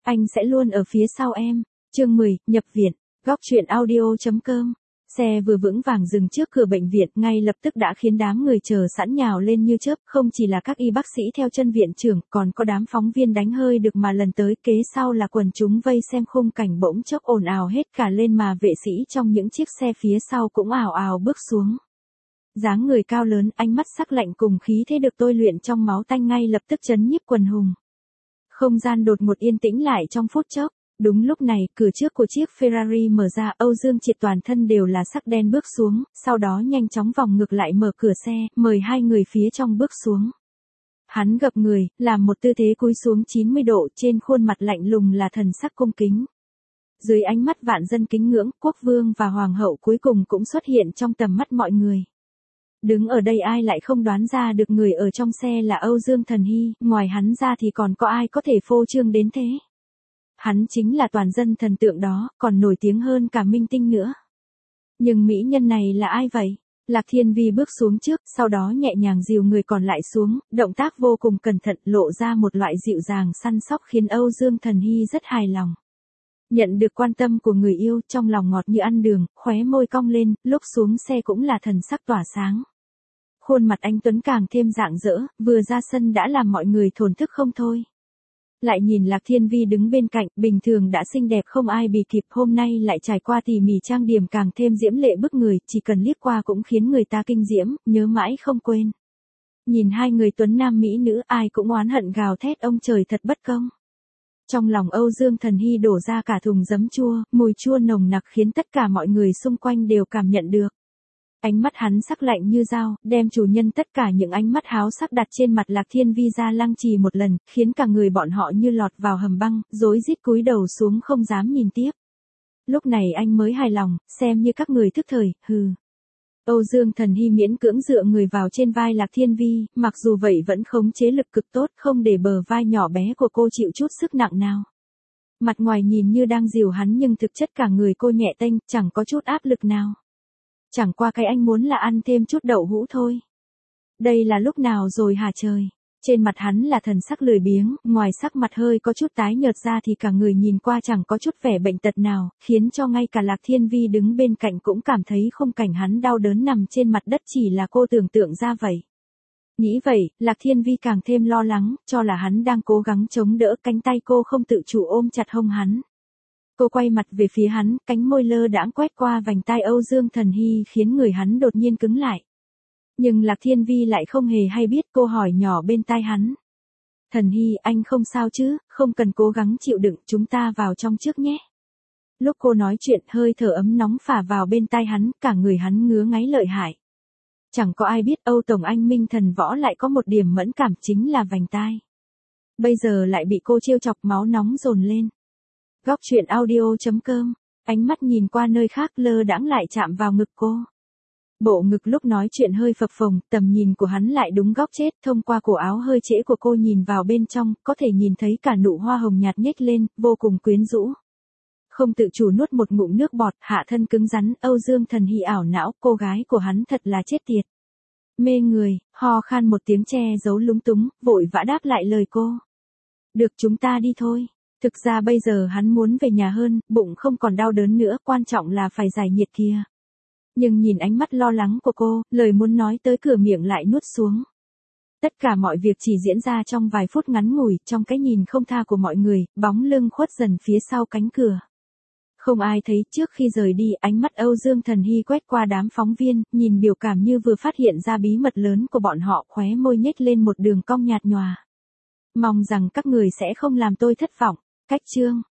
Anh sẽ luôn ở phía sau em. Chương 10, nhập viện. Góc truyện audio.com. Xe vừa vững vàng dừng trước cửa bệnh viện, ngay lập tức đã khiến đám người chờ sẵn nhào lên như chớp, không chỉ là các y bác sĩ theo chân viện trưởng, còn có đám phóng viên đánh hơi được mà lần tới, kế sau là quần chúng vây xem khung cảnh bỗng chốc ồn ào hết cả lên, mà vệ sĩ trong những chiếc xe phía sau cũng ào ào bước xuống. Dáng người cao lớn, ánh mắt sắc lạnh cùng khí thế được tôi luyện trong máu tanh ngay lập tức chấn nhiếp quần hùng. Không gian đột ngột yên tĩnh lại trong phút chốc. Đúng lúc này, cửa trước của chiếc Ferrari mở ra, Âu Dương Triệt toàn thân đều là sắc đen bước xuống, sau đó nhanh chóng vòng ngược lại mở cửa xe, mời hai người phía trong bước xuống. Hắn gập người, làm một tư thế cúi xuống 90 độ, trên khuôn mặt lạnh lùng là thần sắc cung kính. Dưới ánh mắt vạn dân kính ngưỡng, quốc vương và hoàng hậu cuối cùng cũng xuất hiện trong tầm mắt mọi người. Đứng ở đây ai lại không đoán ra được người ở trong xe là Âu Dương Thần Hy, ngoài hắn ra thì còn có ai có thể phô trương đến thế. Hắn chính là toàn dân thần tượng đó, còn nổi tiếng hơn cả minh tinh nữa. Nhưng mỹ nhân này là ai vậy? Lạc Thiên Vi bước xuống trước, sau đó nhẹ nhàng dìu người còn lại xuống, động tác vô cùng cẩn thận, lộ ra một loại dịu dàng săn sóc khiến Âu Dương Thần Hy rất hài lòng. Nhận được quan tâm của người yêu, trong lòng ngọt như ăn đường, khóe môi cong lên, lúc xuống xe cũng là thần sắc tỏa sáng. Khuôn mặt anh tuấn càng thêm rạng rỡ, vừa ra sân đã làm mọi người thổn thức không thôi. Lại nhìn Lạc Thiên Vi đứng bên cạnh, bình thường đã xinh đẹp không ai bì kịp, hôm nay lại trải qua tỉ mỉ trang điểm càng thêm diễm lệ bức người, chỉ cần liếc qua cũng khiến người ta kinh diễm, nhớ mãi không quên. Nhìn hai người tuấn nam mỹ nữ, ai cũng oán hận gào thét ông trời thật bất công. Trong lòng Âu Dương Thần Hy đổ ra cả thùng giấm chua, mùi chua nồng nặc khiến tất cả mọi người xung quanh đều cảm nhận được. Ánh mắt hắn sắc lạnh như dao, đem chủ nhân tất cả những ánh mắt háo sắc đặt trên mặt Lạc Thiên Vi ra lăng trì một lần, khiến cả người bọn họ như lọt vào hầm băng, rối rít cúi đầu xuống không dám nhìn tiếp. Lúc này anh mới hài lòng, xem như các người thức thời, hừ. Âu Dương Thần Hy miễn cưỡng dựa người vào trên vai Lạc Thiên Vi, mặc dù vậy vẫn khống chế lực cực tốt, không để bờ vai nhỏ bé của cô chịu chút sức nặng nào. Mặt ngoài nhìn như đang dìu hắn nhưng thực chất cả người cô nhẹ tênh, chẳng có chút áp lực nào. Chẳng qua cái anh muốn là ăn thêm chút đậu hũ thôi. Đây là lúc nào rồi hả trời? Trên mặt hắn là thần sắc lười biếng, ngoài sắc mặt hơi có chút tái nhợt ra thì cả người nhìn qua chẳng có chút vẻ bệnh tật nào, khiến cho ngay cả Lạc Thiên Vi đứng bên cạnh cũng cảm thấy khung cảnh hắn đau đớn nằm trên mặt đất chỉ là cô tưởng tượng ra vậy. Nghĩ vậy, Lạc Thiên Vi càng thêm lo lắng, cho là hắn đang cố gắng chống đỡ, cánh tay cô không tự chủ ôm chặt hông hắn. Cô quay mặt về phía hắn, cánh môi lơ đãng quét qua vành tai Âu Dương Thần Hy khiến người hắn đột nhiên cứng lại. Nhưng Lạc Thiên Vi lại không hề hay biết, cô hỏi nhỏ bên tai hắn. Thần Hy, anh không sao chứ, không cần cố gắng chịu đựng, chúng ta vào trong trước nhé. Lúc cô nói chuyện, hơi thở ấm nóng phả vào bên tai hắn, cả người hắn ngứa ngáy lợi hại. Chẳng có ai biết Âu Tổng Anh Minh Thần Võ lại có một điểm mẫn cảm, chính là vành tai. Bây giờ lại bị cô trêu chọc, máu nóng dồn lên. Góc truyện audio.com, ánh mắt nhìn qua nơi khác lơ đãng lại chạm vào ngực cô. Bộ ngực lúc nói chuyện hơi phập phồng, tầm nhìn của hắn lại đúng góc chết, thông qua cổ áo hơi trễ của cô nhìn vào bên trong, có thể nhìn thấy cả nụ hoa hồng nhạt nhếch lên, vô cùng quyến rũ. Không tự chủ nuốt một ngụm nước bọt, hạ thân cứng rắn, Âu Dương Thần Hy ảo não, cô gái của hắn thật là chết tiệt. Mê người, ho khan một tiếng che giấu lúng túng, vội vã đáp lại lời cô. Được, chúng ta đi thôi. Thực ra bây giờ hắn muốn về nhà hơn, bụng không còn đau đớn nữa, quan trọng là phải giải nhiệt kia. Nhưng nhìn ánh mắt lo lắng của cô, lời muốn nói tới cửa miệng lại nuốt xuống. Tất cả mọi việc chỉ diễn ra trong vài phút ngắn ngủi, trong cái nhìn không tha của mọi người, bóng lưng khuất dần phía sau cánh cửa. Không ai thấy, trước khi rời đi, ánh mắt Âu Dương Thần Hy quét qua đám phóng viên, nhìn biểu cảm như vừa phát hiện ra bí mật lớn của bọn họ, khóe môi nhếch lên một đường cong nhạt nhòa. Mong rằng các người sẽ không làm tôi thất vọng. Cách chương